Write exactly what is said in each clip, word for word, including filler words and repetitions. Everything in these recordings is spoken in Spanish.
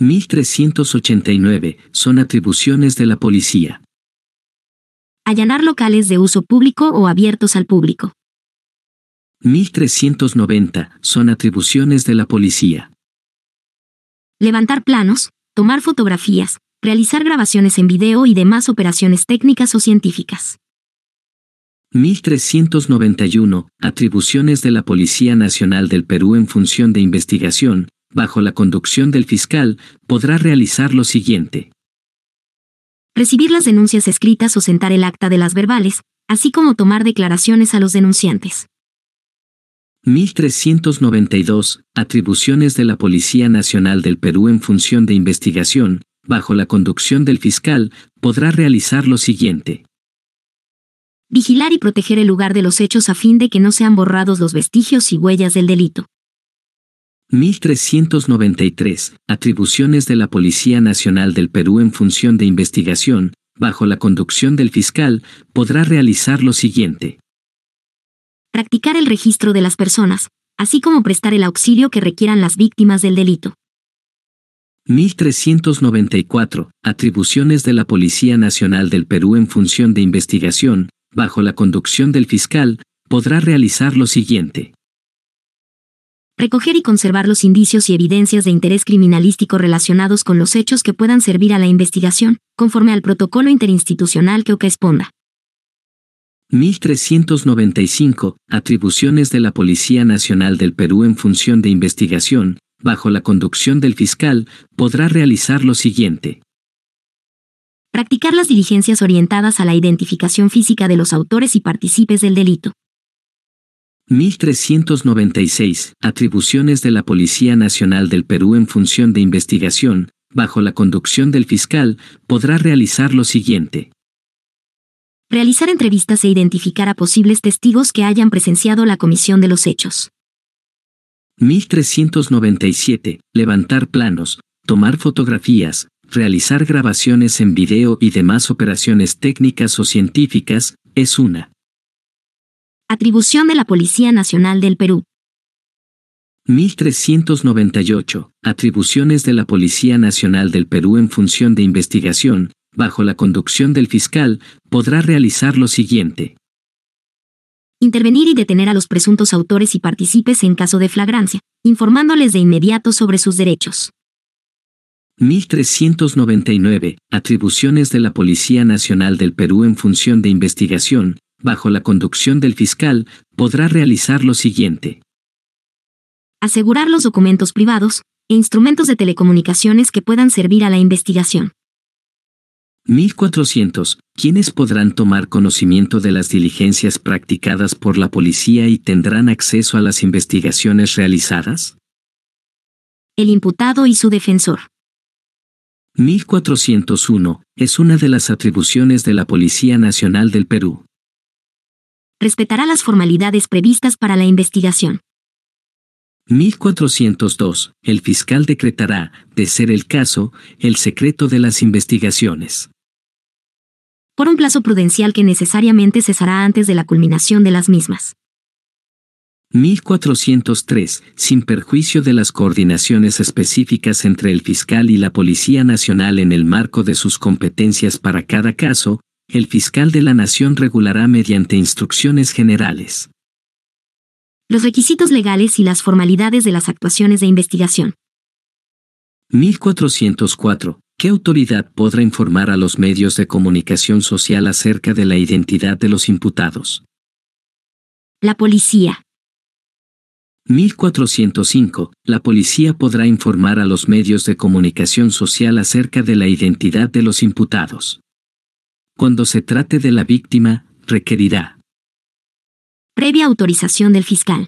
mil trescientos ochenta y nueve. Son atribuciones de la policía. Allanar locales de uso público o abiertos al público. mil trescientos noventa. Son atribuciones de la policía. Levantar planos, tomar fotografías, realizar grabaciones en video y demás operaciones técnicas o científicas. mil trescientos noventa y uno. Atribuciones de la Policía Nacional del Perú en función de investigación, bajo la conducción del fiscal, podrá realizar lo siguiente. Recibir las denuncias escritas o sentar el acta de las verbales, así como tomar declaraciones a los denunciantes. mil trescientos noventa y dos. Atribuciones de la Policía Nacional del Perú en función de investigación, bajo la conducción del fiscal, podrá realizar lo siguiente. Vigilar y proteger el lugar de los hechos a fin de que no sean borrados los vestigios y huellas del delito. mil trescientos noventa y tres. Atribuciones de la Policía Nacional del Perú en función de investigación, bajo la conducción del fiscal, podrá realizar lo siguiente. Practicar el registro de las personas, así como prestar el auxilio que requieran las víctimas del delito. mil trescientos noventa y cuatro. Atribuciones de la Policía Nacional del Perú en función de investigación, bajo la conducción del fiscal, podrá realizar lo siguiente. Recoger y conservar los indicios y evidencias de interés criminalístico relacionados con los hechos que puedan servir a la investigación, conforme al protocolo interinstitucional que corresponda. mil trescientos noventa y cinco. Atribuciones de la Policía Nacional del Perú en función de investigación, bajo la conducción del fiscal, podrá realizar lo siguiente. Practicar las diligencias orientadas a la identificación física de los autores y partícipes del delito. mil trescientos noventa y seis. Atribuciones de la Policía Nacional del Perú en función de investigación, bajo la conducción del fiscal, podrá realizar lo siguiente. Realizar entrevistas e identificar a posibles testigos que hayan presenciado la comisión de los hechos. mil trescientos noventa y siete. Levantar planos, tomar fotografías, realizar grabaciones en video y demás operaciones técnicas o científicas, es una atribución de la Policía Nacional del Perú. mil trescientos noventa y ocho. Atribuciones de la Policía Nacional del Perú en función de investigación, bajo la conducción del fiscal, podrá realizar lo siguiente. Intervenir y detener a los presuntos autores y partícipes en caso de flagrancia, informándoles de inmediato sobre sus derechos. mil trescientos noventa y nueve. Atribuciones de la Policía Nacional del Perú en función de investigación, bajo la conducción del fiscal, podrá realizar lo siguiente. Asegurar los documentos privados e instrumentos de telecomunicaciones que puedan servir a la investigación. mil cuatrocientos. ¿Quiénes podrán tomar conocimiento de las diligencias practicadas por la policía y tendrán acceso a las investigaciones realizadas? El imputado y su defensor. mil cuatrocientos uno. Es una de las atribuciones de la Policía Nacional del Perú. Respetará las formalidades previstas para la investigación. mil cuatrocientos dos. El fiscal decretará, de ser el caso, el secreto de las investigaciones. Por un plazo prudencial que necesariamente cesará antes de la culminación de las mismas. mil cuatrocientos tres. Sin perjuicio de las coordinaciones específicas entre el fiscal y la Policía Nacional en el marco de sus competencias para cada caso, el fiscal de la Nación regulará mediante instrucciones generales los requisitos legales y las formalidades de las actuaciones de investigación. mil cuatrocientos cuatro. ¿Qué autoridad podrá informar a los medios de comunicación social acerca de la identidad de los imputados? La policía. mil cuatrocientos cinco. La policía podrá informar a los medios de comunicación social acerca de la identidad de los imputados. Cuando se trate de la víctima, requerirá previa autorización del fiscal.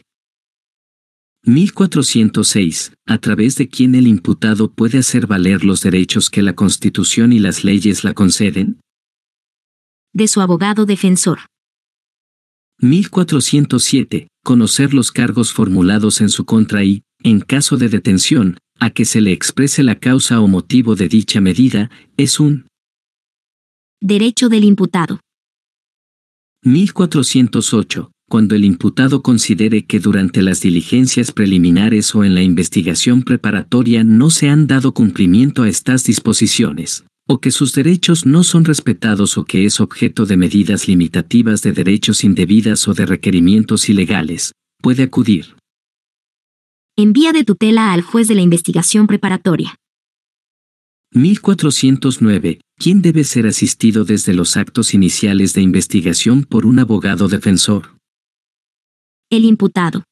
mil cuatrocientos seis. A través de quien el imputado puede hacer valer los derechos que la Constitución y las leyes la conceden. De su abogado defensor. mil cuatrocientos siete. Conocer los cargos formulados en su contra y, en caso de detención, a que se le exprese la causa o motivo de dicha medida, es un derecho del imputado. mil cuatrocientos ocho. cuando el imputado considere que durante las diligencias preliminares o en la investigación preparatoria no se han dado cumplimiento a estas disposiciones, o que sus derechos no son respetados o que es objeto de medidas limitativas de derechos indebidas o de requerimientos ilegales, puede acudir en vía de tutela al juez de la investigación preparatoria. mil cuatrocientos nueve. ¿Quién debe ser asistido desde los actos iniciales de investigación por un abogado defensor? El imputado.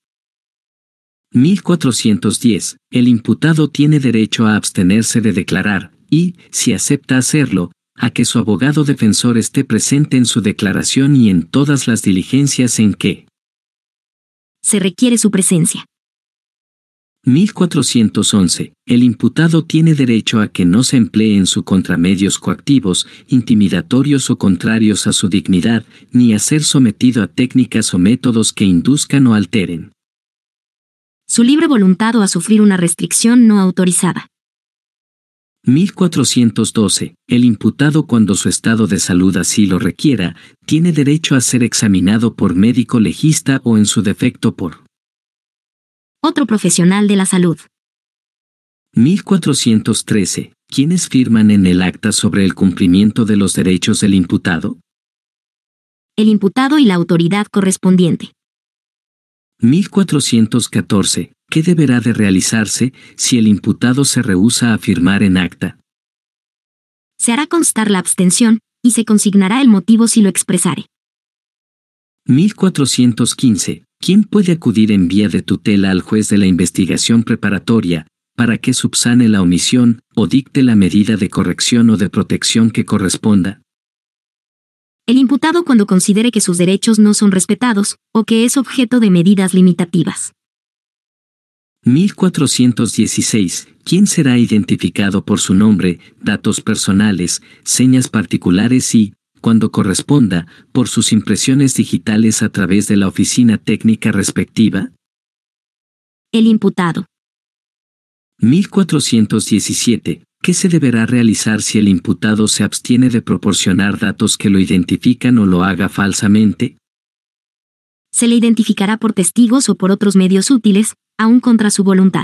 mil cuatrocientos diez. El imputado tiene derecho a abstenerse de declarar, y, si acepta hacerlo, a que su abogado defensor esté presente en su declaración y en todas las diligencias en que se requiere su presencia. mil cuatrocientos once. El imputado tiene derecho a que no se emplee en su contra medios coactivos, intimidatorios o contrarios a su dignidad, ni a ser sometido a técnicas o métodos que induzcan o alteren su libre voluntad o a sufrir una restricción no autorizada. mil cuatrocientos doce. El imputado, cuando su estado de salud así lo requiera, tiene derecho a ser examinado por médico legista o en su defecto por otro profesional de la salud. mil cuatrocientos trece. ¿Quiénes firman en el acta sobre el cumplimiento de los derechos del imputado? El imputado y la autoridad correspondiente. mil cuatrocientos catorce. ¿Qué deberá de realizarse si el imputado se rehúsa a firmar en acta? Se hará constar la abstención, y se consignará el motivo si lo expresare. mil cuatrocientos quince. ¿Quién puede acudir en vía de tutela al juez de la investigación preparatoria, para que subsane la omisión, o dicte la medida de corrección o de protección que corresponda? El imputado, cuando considere que sus derechos no son respetados, o que es objeto de medidas limitativas. mil cuatrocientos dieciséis. ¿Quién será identificado por su nombre, datos personales, señas particulares y, cuando corresponda, por sus impresiones digitales a través de la oficina técnica respectiva? El imputado. mil cuatrocientos diecisiete. ¿Qué se deberá realizar si el imputado se abstiene de proporcionar datos que lo identifican o lo haga falsamente? Se le identificará por testigos o por otros medios útiles, aun contra su voluntad.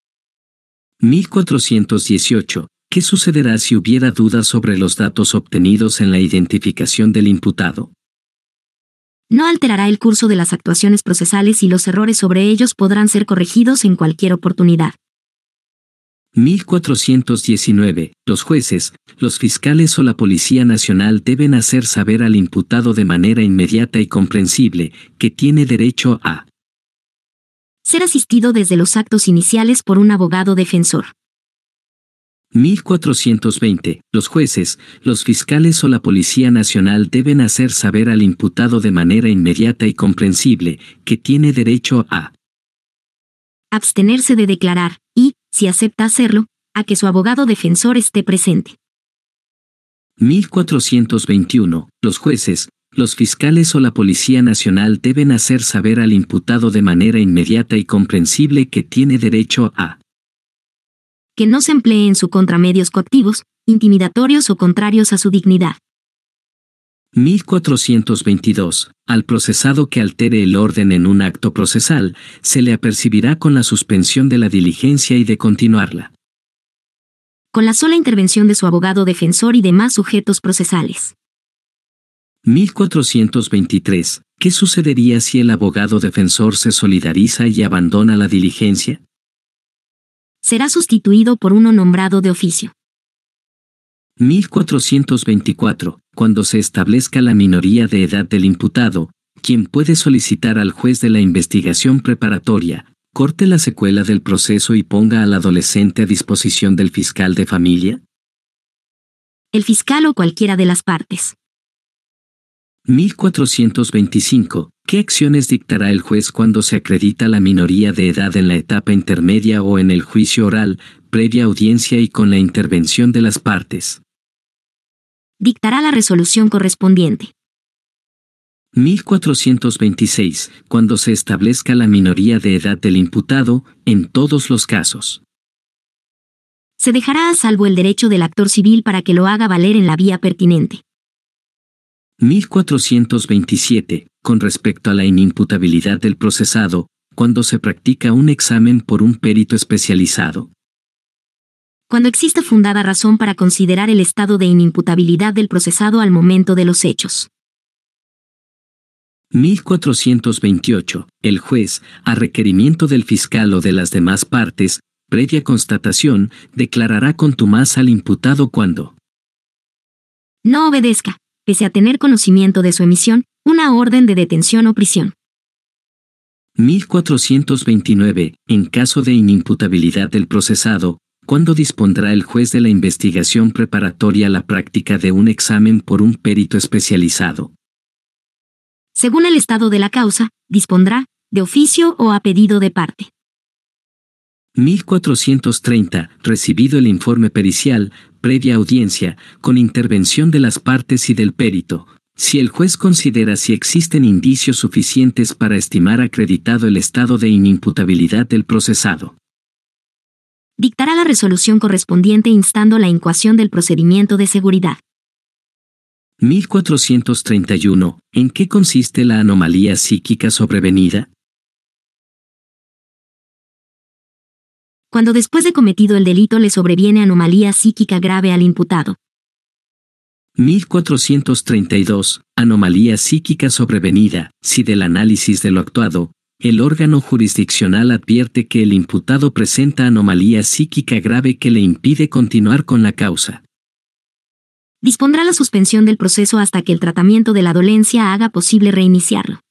mil cuatrocientos dieciocho. ¿Qué sucederá si hubiera dudas sobre los datos obtenidos en la identificación del imputado? No alterará el curso de las actuaciones procesales y los errores sobre ellos podrán ser corregidos en cualquier oportunidad. mil cuatrocientos diecinueve. Los jueces, los fiscales o la Policía Nacional deben hacer saber al imputado de manera inmediata y comprensible que tiene derecho a ser asistido desde los actos iniciales por un abogado defensor. mil cuatrocientos veinte. Los jueces, los fiscales o la Policía Nacional deben hacer saber al imputado de manera inmediata y comprensible que tiene derecho a abstenerse de declarar y, si acepta hacerlo, a que su abogado defensor esté presente. mil cuatrocientos veintiuno. Los jueces, los fiscales o la Policía Nacional deben hacer saber al imputado de manera inmediata y comprensible que tiene derecho a que no se emplee en su contra medios coactivos, intimidatorios o contrarios a su dignidad. mil cuatrocientos veintidós. Al procesado que altere el orden en un acto procesal, se le apercibirá con la suspensión de la diligencia y de continuarla con la sola intervención de su abogado defensor y demás sujetos procesales. mil cuatrocientos veintitrés. ¿Qué sucedería si el abogado defensor se solidariza y abandona la diligencia? Será sustituido por uno nombrado de oficio. mil cuatrocientos veinticuatro. Cuando se establezca la minoría de edad del imputado, quien puede solicitar al juez de la investigación preparatoria, corte la secuela del proceso y ponga al adolescente a disposición del fiscal de familia? El fiscal o cualquiera de las partes. mil cuatrocientos veinticinco. ¿Qué acciones dictará el juez cuando se acredita la minoría de edad en la etapa intermedia o en el juicio oral, previa audiencia y con la intervención de las partes? Dictará la resolución correspondiente. mil cuatrocientos veintiséis. Cuando se establezca la minoría de edad del imputado, en todos los casos se dejará a salvo el derecho del actor civil para que lo haga valer en la vía pertinente. mil cuatrocientos veintisiete. Con respecto a la inimputabilidad del procesado, cuando se practica un examen por un perito especializado. Cuando existe fundada razón para considerar el estado de inimputabilidad del procesado al momento de los hechos. mil cuatrocientos veintiocho. El juez, a requerimiento del fiscal o de las demás partes, previa constatación, declarará contumaz al imputado cuando no obedezca, pese a tener conocimiento de su emisión, una orden de detención o prisión. mil cuatrocientos veintinueve. En caso de inimputabilidad del procesado, ¿cuándo dispondrá el juez de la investigación preparatoria a la práctica de un examen por un perito especializado? Según el estado de la causa, dispondrá, de oficio o a pedido de parte. mil cuatrocientos treinta. Recibido el informe pericial, previa audiencia, con intervención de las partes y del perito, si el juez considera si existen indicios suficientes para estimar acreditado el estado de inimputabilidad del procesado, dictará la resolución correspondiente instando la incoación del procedimiento de seguridad. mil cuatrocientos treinta y uno. ¿En qué consiste la anomalía psíquica sobrevenida? Cuando después de cometido el delito le sobreviene anomalía psíquica grave al imputado. mil cuatrocientos treinta y dos. Anomalía psíquica sobrevenida, si del análisis de lo actuado, el órgano jurisdiccional advierte que el imputado presenta anomalía psíquica grave que le impide continuar con la causa. Dispondrá la suspensión del proceso hasta que el tratamiento de la dolencia haga posible reiniciarlo.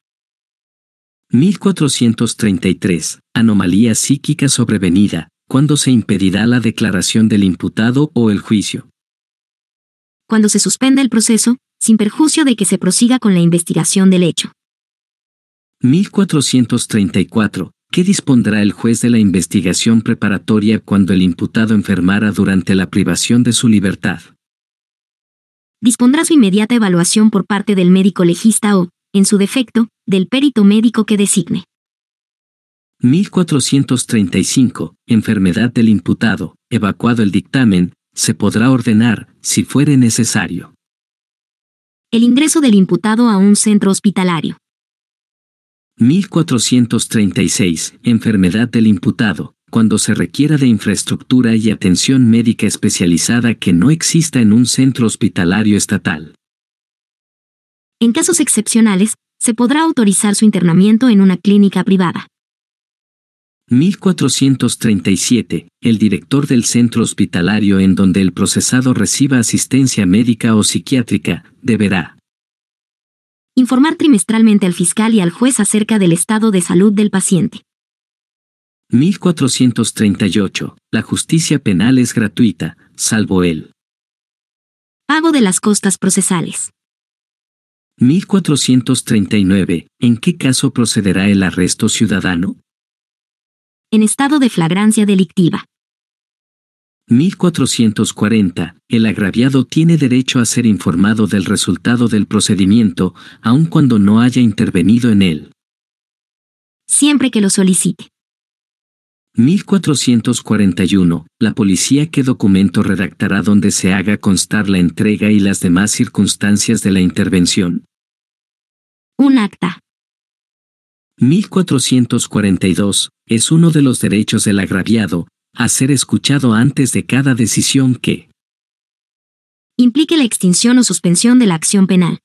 mil cuatrocientos treinta y tres. Anomalía psíquica sobrevenida, ¿cuándo se impedirá la declaración del imputado o el juicio? Cuando se suspenda el proceso, sin perjuicio de que se prosiga con la investigación del hecho. mil cuatrocientos treinta y cuatro. ¿Qué dispondrá el juez de la investigación preparatoria cuando el imputado enfermara durante la privación de su libertad? Dispondrá su inmediata evaluación por parte del médico legista o, en su defecto, del perito médico que designe. mil cuatrocientos treinta y cinco. Enfermedad del imputado. Evacuado el dictamen, se podrá ordenar, si fuere necesario, el ingreso del imputado a un centro hospitalario. mil cuatrocientos treinta y seis. Enfermedad del imputado. Cuando se requiera de infraestructura y atención médica especializada que no exista en un centro hospitalario estatal. En casos excepcionales, se podrá autorizar su internamiento en una clínica privada. mil cuatrocientos treinta y siete. El director del centro hospitalario en donde el procesado reciba asistencia médica o psiquiátrica, deberá informar trimestralmente al fiscal y al juez acerca del estado de salud del paciente. mil cuatrocientos treinta y ocho. La justicia penal es gratuita, salvo el pago de las costas procesales. mil cuatrocientos treinta y nueve. ¿En qué caso procederá el arresto ciudadano? En estado de flagrancia delictiva. mil cuatrocientos cuarenta. El agraviado tiene derecho a ser informado del resultado del procedimiento, aun cuando no haya intervenido en él. Siempre que lo solicite. mil cuatrocientos cuarenta y uno. La policía ¿qué documento redactará donde se haga constar la entrega y las demás circunstancias de la intervención? Un acta. mil cuatrocientos cuarenta y dos. Es uno de los derechos del agraviado, a ser escuchado antes de cada decisión que implique la extinción o suspensión de la acción penal.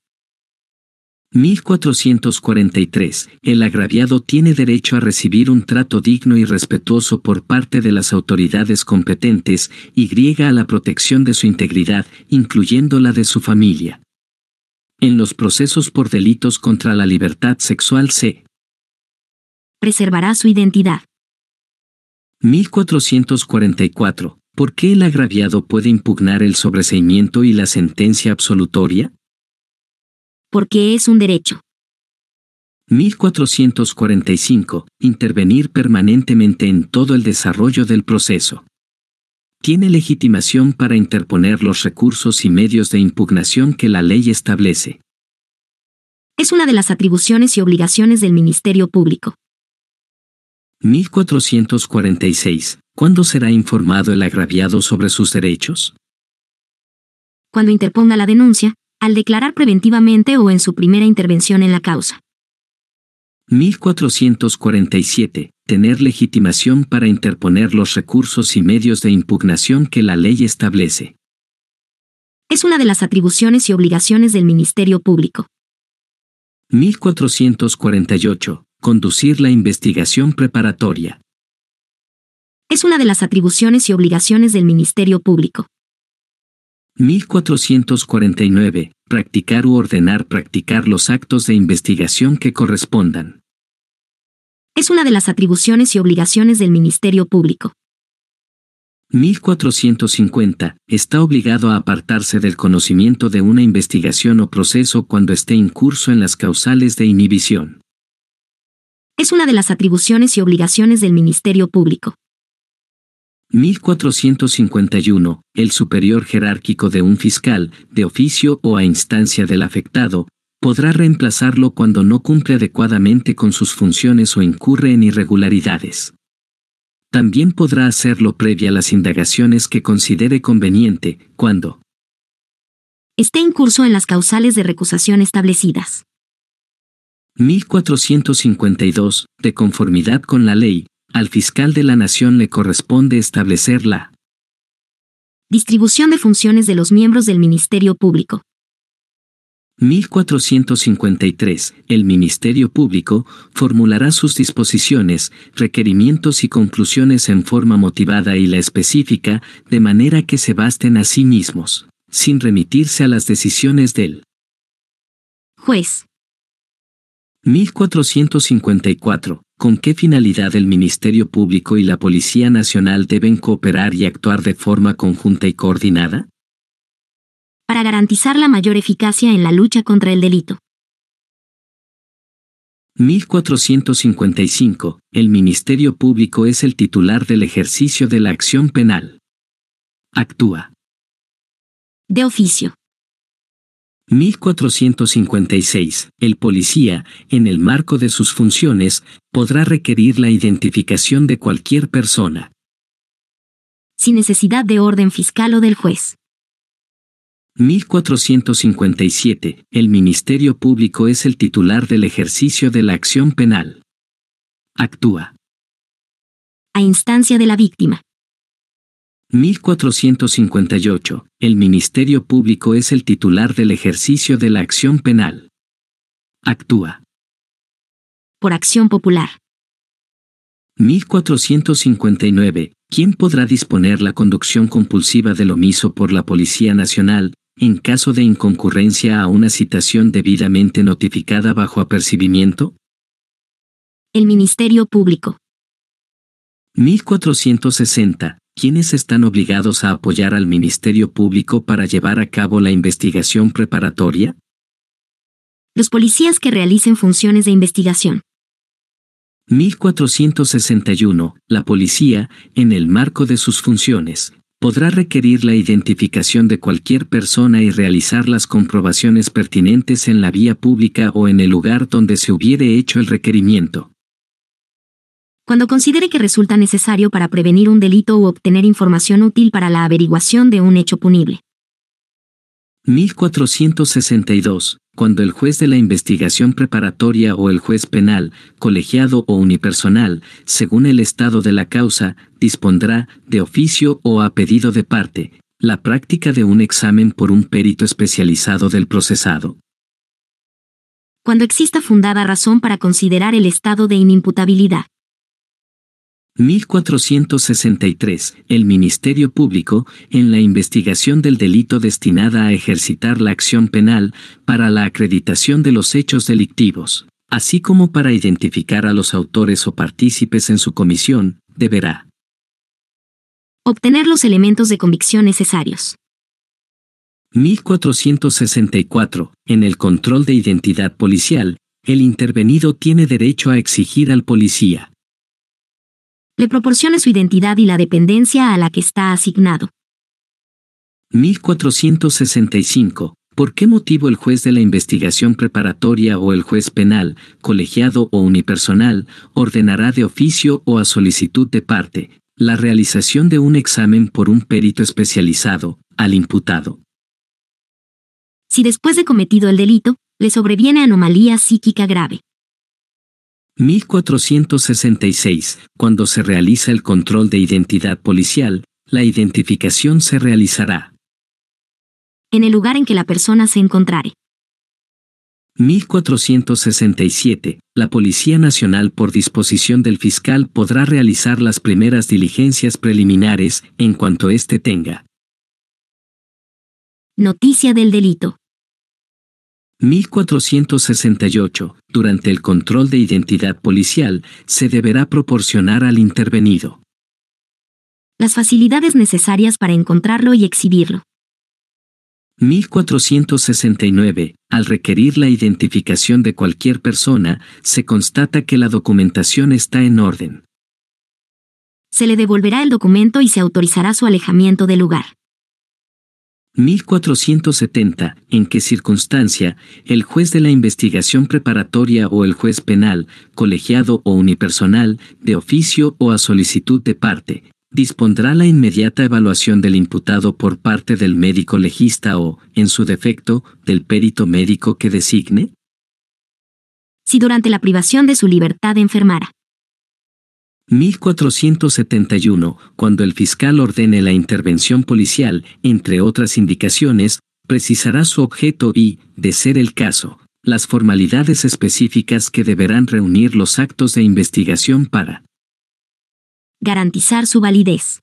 mil cuatrocientos cuarenta y tres. El agraviado tiene derecho a recibir un trato digno y respetuoso por parte de las autoridades competentes y a la protección de su integridad, incluyendo la de su familia. En los procesos por delitos contra la libertad sexual se preservará su identidad. mil cuatrocientos cuarenta y cuatro. ¿Por qué el agraviado puede impugnar el sobreseimiento y la sentencia absolutoria? Porque es un derecho. mil cuatrocientos cuarenta y cinco. Intervenir permanentemente en todo el desarrollo del proceso. Tiene legitimación para interponer los recursos y medios de impugnación que la ley establece. Es una de las atribuciones y obligaciones del Ministerio Público. mil cuatrocientos cuarenta y seis. ¿Cuándo será informado el agraviado sobre sus derechos? Cuando interponga la denuncia, al declarar preventivamente o en su primera intervención en la causa. mil cuatrocientos cuarenta y siete. Tener legitimación para interponer los recursos y medios de impugnación que la ley establece. Es una de las atribuciones y obligaciones del Ministerio Público. mil cuatrocientos cuarenta y ocho. Conducir la investigación preparatoria. Es una de las atribuciones y obligaciones del Ministerio Público. mil cuatrocientos cuarenta y nueve. Practicar u ordenar practicar los actos de investigación que correspondan. Es una de las atribuciones y obligaciones del Ministerio Público. mil cuatrocientos cincuenta. Está obligado a apartarse del conocimiento de una investigación o proceso cuando esté incurso en las causales de inhibición. Es una de las atribuciones y obligaciones del Ministerio Público. mil cuatrocientos cincuenta y uno. El superior jerárquico de un fiscal, de oficio o a instancia del afectado, podrá reemplazarlo cuando no cumple adecuadamente con sus funciones o incurre en irregularidades. También podrá hacerlo previa a las indagaciones que considere conveniente, cuando esté incurso en las causales de recusación establecidas. mil cuatrocientos cincuenta y dos. De conformidad con la ley, al fiscal de la Nación le corresponde establecer la distribución de funciones de los miembros del Ministerio Público. mil cuatrocientos cincuenta y tres. El Ministerio Público formulará sus disposiciones, requerimientos y conclusiones en forma motivada y la específica, de manera que se basten a sí mismos, sin remitirse a las decisiones del juez. mil cuatrocientos cincuenta y cuatro. ¿Con qué finalidad el Ministerio Público y la Policía Nacional deben cooperar y actuar de forma conjunta y coordinada? Para garantizar la mayor eficacia en la lucha contra el delito. mil cuatrocientos cincuenta y cinco. El Ministerio Público es el titular del ejercicio de la acción penal. Actúa de oficio. mil cuatrocientos cincuenta y seis. El policía, en el marco de sus funciones, podrá requerir la identificación de cualquier persona, sin necesidad de orden fiscal o del juez. mil cuatrocientos cincuenta y siete. El Ministerio Público es el titular del ejercicio de la acción penal. Actúa a instancia de la víctima. mil cuatrocientos cincuenta y ocho. El Ministerio Público es el titular del ejercicio de la acción penal. Actúa por acción popular. mil cuatrocientos cincuenta y nueve. ¿Quién podrá disponer la conducción compulsiva del omiso por la Policía Nacional, en caso de inconcurrencia a una citación debidamente notificada bajo apercibimiento? El Ministerio Público. mil cuatrocientos sesenta. ¿Quiénes están obligados a apoyar al Ministerio Público para llevar a cabo la investigación preparatoria? Los policías que realicen funciones de investigación. mil cuatrocientos sesenta y uno. La policía, en el marco de sus funciones, podrá requerir la identificación de cualquier persona y realizar las comprobaciones pertinentes en la vía pública o en el lugar donde se hubiere hecho el requerimiento, cuando considere que resulta necesario para prevenir un delito u obtener información útil para la averiguación de un hecho punible. mil cuatrocientos sesenta y dos. Cuando el juez de la investigación preparatoria o el juez penal, colegiado o unipersonal, según el estado de la causa, dispondrá, de oficio o a pedido de parte, la práctica de un examen por un perito especializado del procesado. Cuando exista fundada razón para considerar el estado de inimputabilidad. mil cuatrocientos sesenta y tres. El Ministerio Público, en la investigación del delito destinada a ejercitar la acción penal, para la acreditación de los hechos delictivos, así como para identificar a los autores o partícipes en su comisión, deberá obtener los elementos de convicción necesarios. mil cuatrocientos sesenta y cuatro. En el control de identidad policial, el intervenido tiene derecho a exigir al policía le proporcione su identidad y la dependencia a la que está asignado. mil cuatrocientos sesenta y cinco. ¿Por qué motivo el juez de la investigación preparatoria o el juez penal, colegiado o unipersonal, ordenará de oficio o a solicitud de parte, la realización de un examen por un perito especializado, al imputado? si después de cometido el delito, le sobreviene anomalía psíquica grave. mil cuatrocientos sesenta y seis. Cuando se realiza el control de identidad policial, la identificación se realizará en el lugar en que la persona se encontrare. mil cuatrocientos sesenta y siete. La Policía Nacional por disposición del fiscal podrá realizar las primeras diligencias preliminares en cuanto éste tenga noticia del delito. mil cuatrocientos sesenta y ocho. Durante el control de identidad policial, se deberá proporcionar al intervenido las facilidades necesarias para encontrarlo y exhibirlo. mil cuatrocientos sesenta y nueve. Al requerir la identificación de cualquier persona, se constata que la documentación está en orden. Se le devolverá el documento y se autorizará su alejamiento del lugar. mil cuatrocientos setenta. ¿En qué circunstancia el juez de la investigación preparatoria o el juez penal, colegiado o unipersonal, de oficio o a solicitud de parte, dispondrá la inmediata evaluación del imputado por parte del médico legista o, en su defecto, del perito médico que designe? Si durante la privación de su libertad enfermara. mil cuatrocientos setenta y uno. Cuando el fiscal ordene la intervención policial, entre otras indicaciones, precisará su objeto y, de ser el caso, las formalidades específicas que deberán reunir los actos de investigación para garantizar su validez.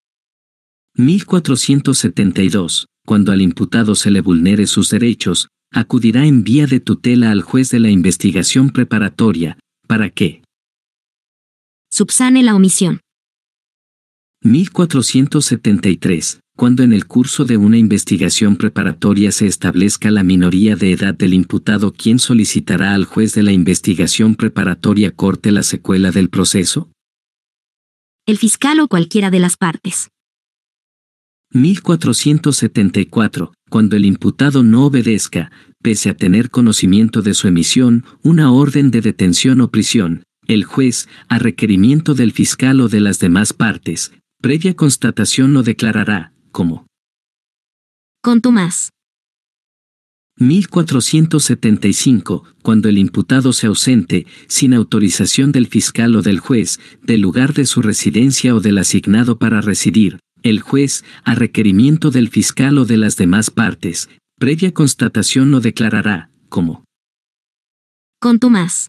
mil cuatrocientos setenta y dos. Cuando al imputado se le vulnere sus derechos, acudirá en vía de tutela al juez de la investigación preparatoria, para que subsane la omisión. mil cuatrocientos setenta y tres. Cuando en el curso de una investigación preparatoria se establezca la minoría de edad del imputado, ¿quién solicitará al juez de la investigación preparatoria corte la secuela del proceso? El fiscal o cualquiera de las partes. mil cuatrocientos setenta y cuatro. Cuando el imputado no obedezca, pese a tener conocimiento de su emisión, una orden de detención o prisión, el juez, a requerimiento del fiscal o de las demás partes, previa constatación lo declarará como contumaz. mil cuatrocientos setenta y cinco. Cuando el imputado se ausente, sin autorización del fiscal o del juez, del lugar de su residencia o del asignado para residir, el juez, a requerimiento del fiscal o de las demás partes, previa constatación lo declarará como contumaz.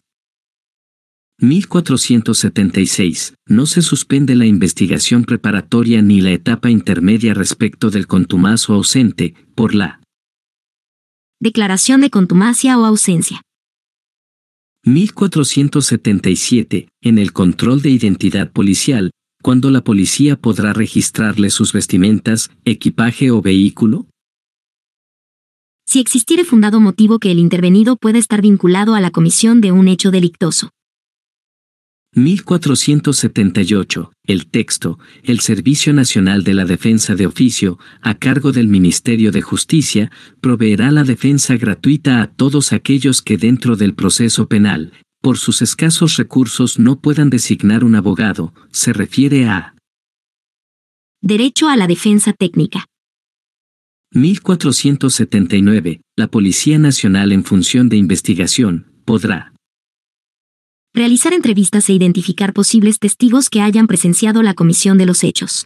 mil cuatrocientos setenta y seis. No se suspende la investigación preparatoria ni la etapa intermedia respecto del contumaz o ausente, por la declaración de contumacia o ausencia. mil cuatrocientos setenta y siete. En el control de identidad policial, cuando la policía podrá registrarle sus vestimentas, equipaje o vehículo. Si existiere fundado motivo que el intervenido pueda estar vinculado a la comisión de un hecho delictoso. mil cuatrocientos setenta y ocho. El texto, el Servicio Nacional de la Defensa de Oficio, a cargo del Ministerio de Justicia, proveerá la defensa gratuita a todos aquellos que dentro del proceso penal, por sus escasos recursos no puedan designar un abogado, se refiere a derecho a la defensa técnica. mil cuatrocientos setenta y nueve. La Policía Nacional en función de investigación, podrá realizar entrevistas e identificar posibles testigos que hayan presenciado la comisión de los hechos.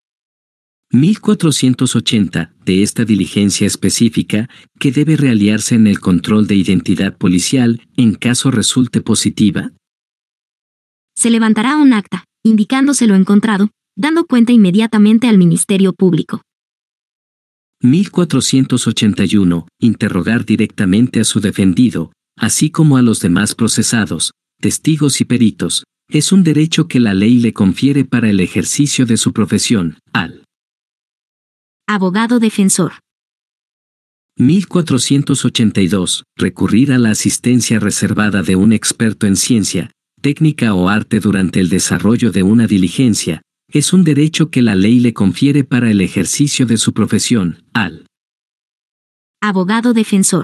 mil cuatrocientos ochenta. De esta diligencia específica, que debe realizarse en el control de identidad policial, en caso resulte positiva, se levantará un acta, indicándose lo encontrado, dando cuenta inmediatamente al Ministerio Público. mil cuatrocientos ochenta y uno. Interrogar directamente a su defendido, así como a los demás procesados, testigos y peritos, es un derecho que la ley le confiere para el ejercicio de su profesión, al abogado defensor. mil cuatrocientos ochenta y dos. Recurrir a la asistencia reservada de un experto en ciencia, técnica o arte durante el desarrollo de una diligencia, es un derecho que la ley le confiere para el ejercicio de su profesión, al abogado defensor.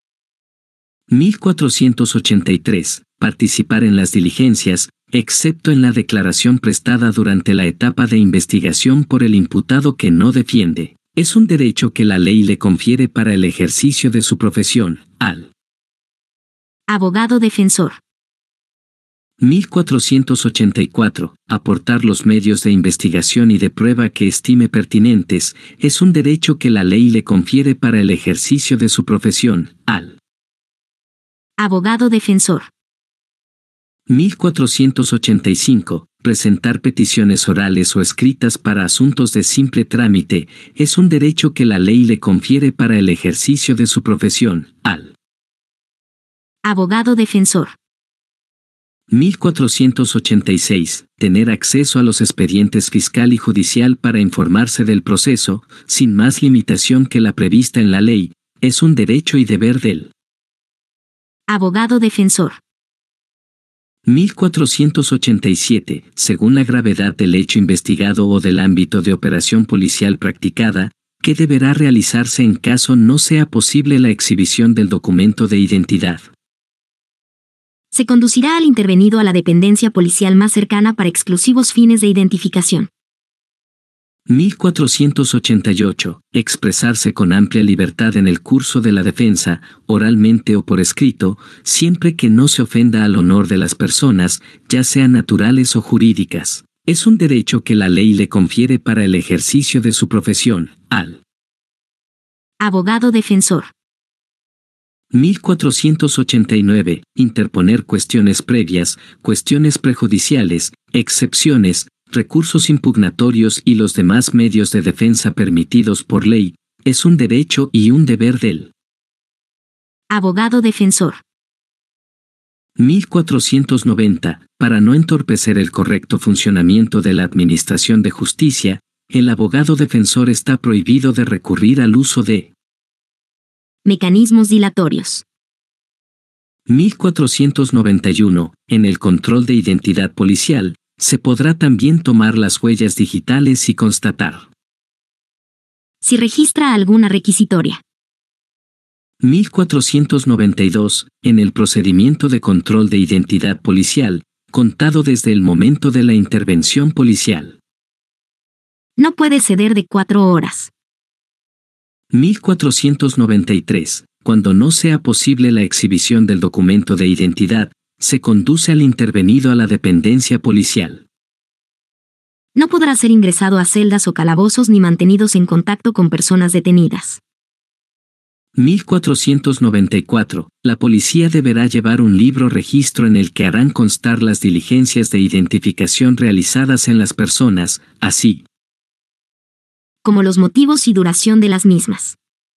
mil cuatrocientos ochenta y tres. Participar en las diligencias, excepto en la declaración prestada durante la etapa de investigación por el imputado que no defiende, Es un derecho que la ley le confiere para el ejercicio de su profesión, al abogado defensor. mil cuatrocientos ochenta y cuatro. Aportar los medios de investigación y de prueba que estime pertinentes, es un derecho que la ley le confiere para el ejercicio de su profesión, al abogado defensor. mil cuatrocientos ochenta y cinco. Presentar peticiones orales o escritas para asuntos de simple trámite, es un derecho que la ley le confiere para el ejercicio de su profesión, al abogado defensor. mil cuatrocientos ochenta y seis. Tener acceso a los expedientes fiscal y judicial para informarse del proceso, sin más limitación que la prevista en la ley, es un derecho y deber del abogado defensor. mil cuatrocientos ochenta y siete. Según la gravedad del hecho investigado o del ámbito de operación policial practicada, que deberá realizarse en caso no sea posible la exhibición del documento de identidad. Se conducirá al intervenido a la dependencia policial más cercana para exclusivos fines de identificación. mil cuatrocientos ochenta y ocho. Expresarse con amplia libertad en el curso de la defensa, oralmente o por escrito, siempre que no se ofenda al honor de las personas, ya sean naturales o jurídicas. Es un derecho que la ley le confiere para el ejercicio de su profesión, al abogado defensor. mil cuatrocientos ochenta y nueve. Interponer cuestiones previas, cuestiones prejudiciales, excepciones, recursos impugnatorios y los demás medios de defensa permitidos por ley, es un derecho y un deber del abogado defensor. mil cuatrocientos noventa. Para no entorpecer el correcto funcionamiento de la Administración de Justicia, el abogado defensor está prohibido de recurrir al uso de mecanismos dilatorios. mil cuatrocientos noventa y uno. En el control de identidad policial, se podrá también tomar las huellas digitales y constatar si registra alguna requisitoria. mil cuatrocientos noventa y dos. En el procedimiento de control de identidad policial, contado desde el momento de la intervención policial. No puede ceder de cuatro horas. mil cuatrocientos noventa y tres. Cuando no sea posible la exhibición del documento de identidad, se conduce al intervenido a la dependencia policial. No podrá ser ingresado a celdas o calabozos ni mantenidos en contacto con personas detenidas. mil cuatrocientos noventa y cuatro. La policía deberá llevar un libro registro en el que harán constar las diligencias de identificación realizadas en las personas, así como los motivos y duración de las mismas.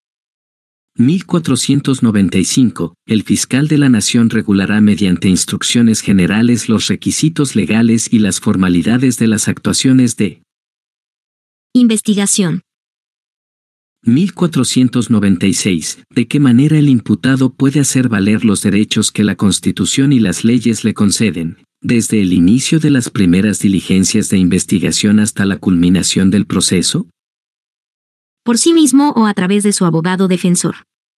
mil cuatrocientos noventa y cinco. El fiscal de la Nación regulará mediante instrucciones generales los requisitos legales y las formalidades de las actuaciones de investigación. mil cuatrocientos noventa y seis. De qué manera el imputado puede hacer valer los derechos que la Constitución y las leyes le conceden, desde el inicio de las primeras diligencias de investigación hasta la culminación del proceso. Por sí mismo o a través de su abogado defensor.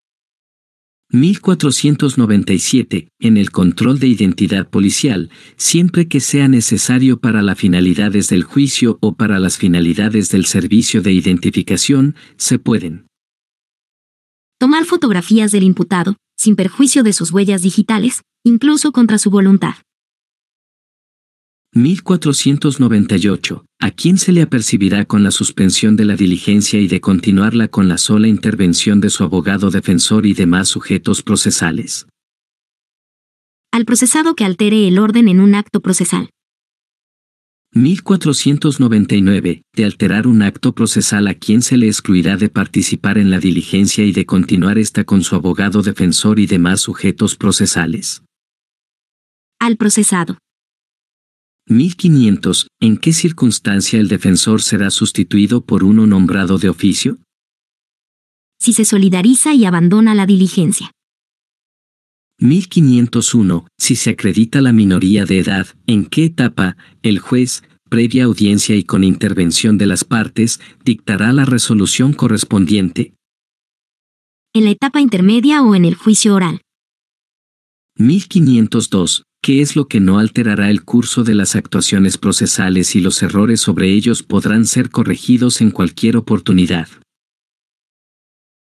mil cuatrocientos noventa y siete. En el control de identidad policial, siempre que sea necesario para las finalidades del juicio o para las finalidades del servicio de identificación, se pueden tomar fotografías del imputado, sin perjuicio de sus huellas digitales, incluso contra su voluntad. mil cuatrocientos noventa y ocho. ¿A quién se le apercibirá con la suspensión de la diligencia y de continuarla con la sola intervención de su abogado defensor y demás sujetos procesales? Al procesado que altere el orden en un acto procesal. mil cuatrocientos noventa y nueve. De alterar un acto procesal, ¿a quién se le excluirá de participar en la diligencia y de continuar esta con su abogado defensor y demás sujetos procesales? Al procesado. mil quinientos. ¿En qué circunstancia el defensor será sustituido por uno nombrado de oficio? Si se solidariza y abandona la diligencia. mil quinientos uno. Si se acredita la minoría de edad, ¿en qué etapa el juez, previa audiencia y con intervención de las partes, dictará la resolución correspondiente? En la etapa intermedia o en el juicio oral. mil quinientos dos. ¿Qué es lo que no alterará el curso de las actuaciones procesales y los errores sobre ellos podrán ser corregidos en cualquier oportunidad?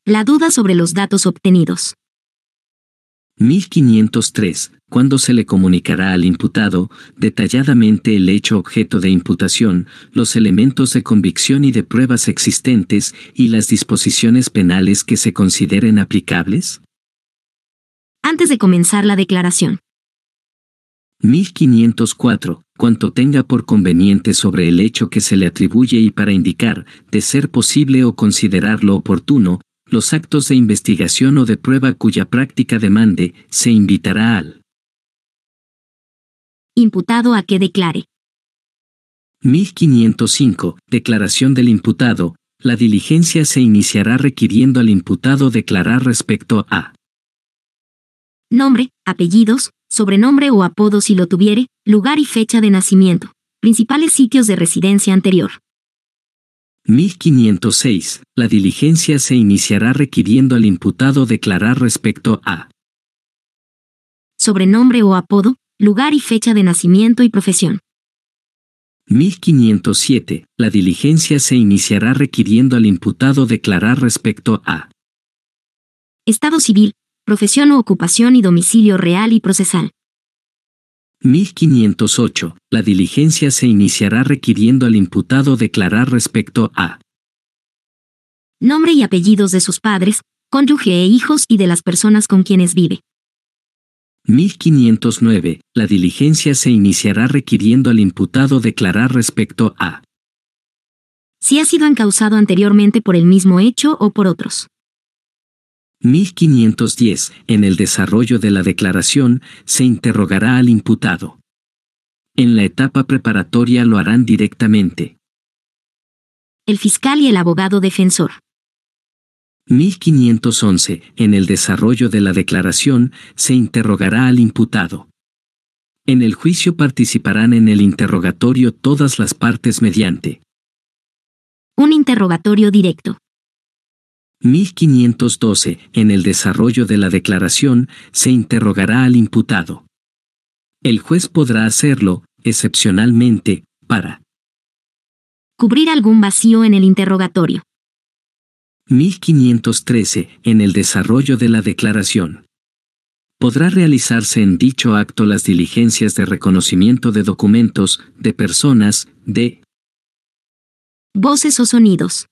La duda sobre los datos obtenidos. mil quinientos tres. Cuando se le comunicará al imputado, detalladamente el hecho objeto de imputación, los elementos de convicción y de pruebas existentes, y las disposiciones penales que se consideren aplicables? Antes de comenzar la declaración. mil quinientos cuatro. Cuanto tenga por conveniente sobre el hecho que se le atribuye y para indicar, de ser posible o considerarlo oportuno, los actos de investigación o de prueba cuya práctica demande, se invitará al imputado a que declare. mil quinientos cinco. Declaración del imputado. La diligencia se iniciará requiriendo al imputado declarar respecto a Nombre, apellidos, sobrenombre o apodo si lo tuviere, lugar y fecha de nacimiento, principales sitios de residencia anterior. mil quinientos seis. La diligencia se iniciará requiriendo al imputado declarar respecto a Sobrenombre o apodo, lugar y fecha de nacimiento y profesión. mil quinientos siete. La diligencia se iniciará requiriendo al imputado declarar respecto a Estado civil, profesión o ocupación y domicilio real y procesal. mil quinientos ocho. La diligencia se iniciará requiriendo al imputado declarar respecto a Nombre y apellidos de sus padres, cónyuge e hijos y de las personas con quienes vive. mil quinientos nueve. La diligencia se iniciará requiriendo al imputado declarar respecto a Si ha sido encausado anteriormente por el mismo hecho o por otros. mil quinientos diez. En el desarrollo de la declaración, se interrogará al imputado. En la etapa preparatoria lo harán directamente El fiscal y el abogado defensor. mil quinientos once. En el desarrollo de la declaración, se interrogará al imputado. En el juicio participarán en el interrogatorio todas las partes mediante Un interrogatorio directo. mil quinientos doce. En el desarrollo de la declaración, se interrogará al imputado. El juez podrá hacerlo, excepcionalmente, para Cubrir algún vacío en el interrogatorio. mil quinientos trece. En el desarrollo de la declaración. Podrá realizarse en dicho acto las diligencias de reconocimiento de documentos, de personas, de Voces o sonidos.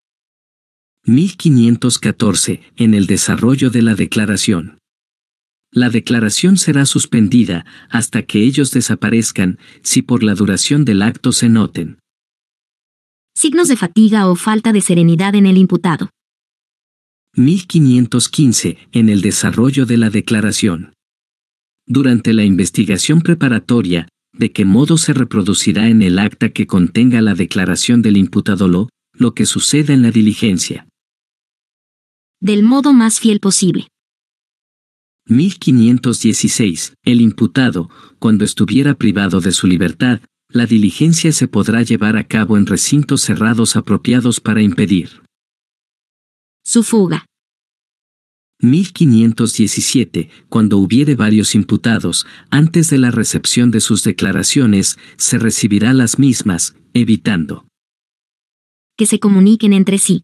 mil quinientos catorce. En el desarrollo de la declaración. La declaración será suspendida hasta que ellos desaparezcan, si por la duración del acto se noten Signos de fatiga o falta de serenidad en el imputado. mil quinientos quince. En el desarrollo de la declaración. Durante la investigación preparatoria, ¿de qué modo se reproducirá en el acta que contenga la declaración del imputado lo, lo que suceda en la diligencia? Del modo más fiel posible. mil quinientos dieciséis. El imputado, cuando estuviera privado de su libertad, la diligencia se podrá llevar a cabo en recintos cerrados apropiados para impedir Su fuga. mil quinientos diecisiete. Cuando hubiere varios imputados, antes de la recepción de sus declaraciones, se recibirá las mismas, evitando Que se comuniquen entre sí.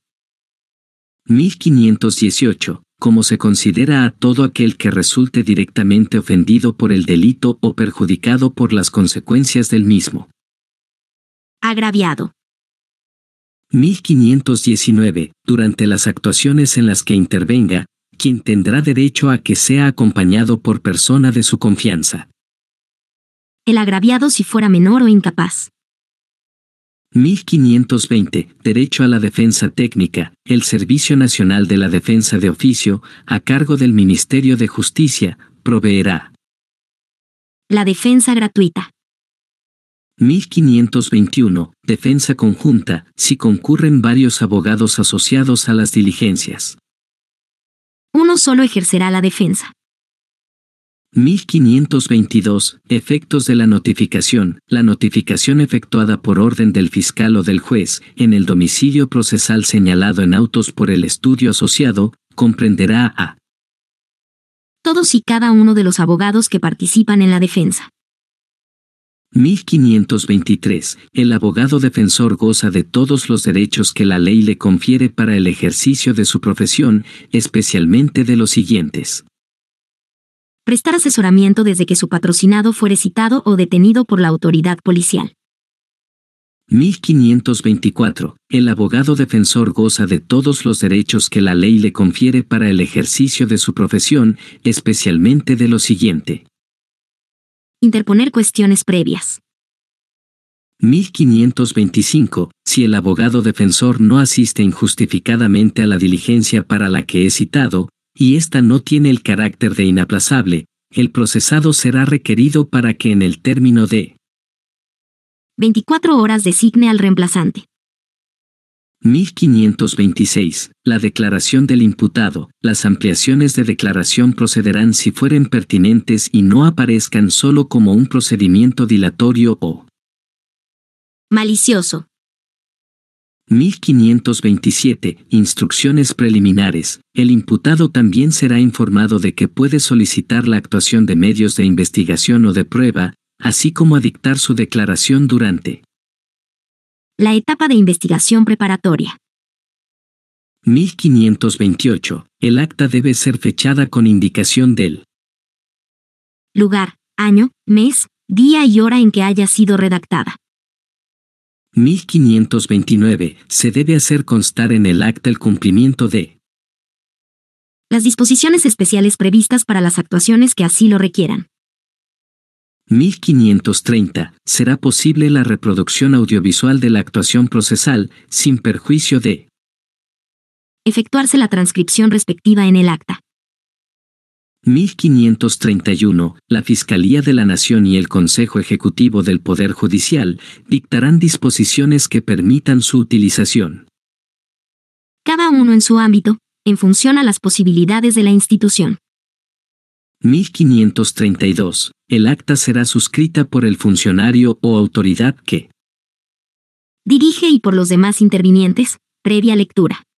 mil quinientos dieciocho. Como se considera a todo aquel que resulte directamente ofendido por el delito o perjudicado por las consecuencias del mismo. Agraviado. mil quinientos diecinueve. Durante las actuaciones en las que intervenga, quien tendrá derecho a que sea acompañado por persona de su confianza. El agraviado si fuera menor o incapaz. mil quinientos veinte. Derecho a la defensa técnica. El Servicio Nacional de la Defensa de Oficio, a cargo del Ministerio de Justicia, proveerá La defensa gratuita. mil quinientos veintiuno. Defensa conjunta, si concurren varios abogados asociados a las diligencias. Uno solo ejercerá la defensa. mil quinientos veintidós. Efectos de la notificación. La notificación efectuada por orden del fiscal o del juez, en el domicilio procesal señalado en autos por el estudio asociado, comprenderá a Todos y cada uno de los abogados que participan en la defensa. mil quinientos veintitrés. El abogado defensor goza de todos los derechos que la ley le confiere para el ejercicio de su profesión, especialmente de los siguientes. Prestar asesoramiento desde que su patrocinado fuere citado o detenido por la autoridad policial. mil quinientos veinticuatro. El abogado defensor goza de todos los derechos que la ley le confiere para el ejercicio de su profesión, especialmente de lo siguiente. Interponer cuestiones previas. mil quinientos veinticinco. Si el abogado defensor no asiste injustificadamente a la diligencia para la que es citado, y ésta no tiene el carácter de inaplazable, el procesado será requerido para que en el término de veinticuatro horas designe al reemplazante. mil quinientos veintiséis. La declaración del imputado. Las ampliaciones de declaración procederán si fueren pertinentes y no aparezcan solo como un procedimiento dilatorio o malicioso. mil quinientos veintisiete. Instrucciones preliminares. El imputado también será informado de que puede solicitar la actuación de medios de investigación o de prueba, así como a dictar su declaración durante la etapa de investigación preparatoria. mil quinientos veintiocho. El acta debe ser fechada con indicación del lugar, año, mes, día y hora en que haya sido redactada. mil quinientos veintinueve. Se debe hacer constar en el acta el cumplimiento de las disposiciones especiales previstas para las actuaciones que así lo requieran. mil quinientos treinta. Será posible la reproducción audiovisual de la actuación procesal, sin perjuicio de efectuarse la transcripción respectiva en el acta. mil quinientos treinta y uno. La Fiscalía de la Nación y el Consejo Ejecutivo del Poder Judicial dictarán disposiciones que permitan su utilización. Cada uno en su ámbito, en función a las posibilidades de la institución. mil quinientos treinta y dos. El acta será suscrita por el funcionario o autoridad que dirige y por los demás intervinientes, previa lectura.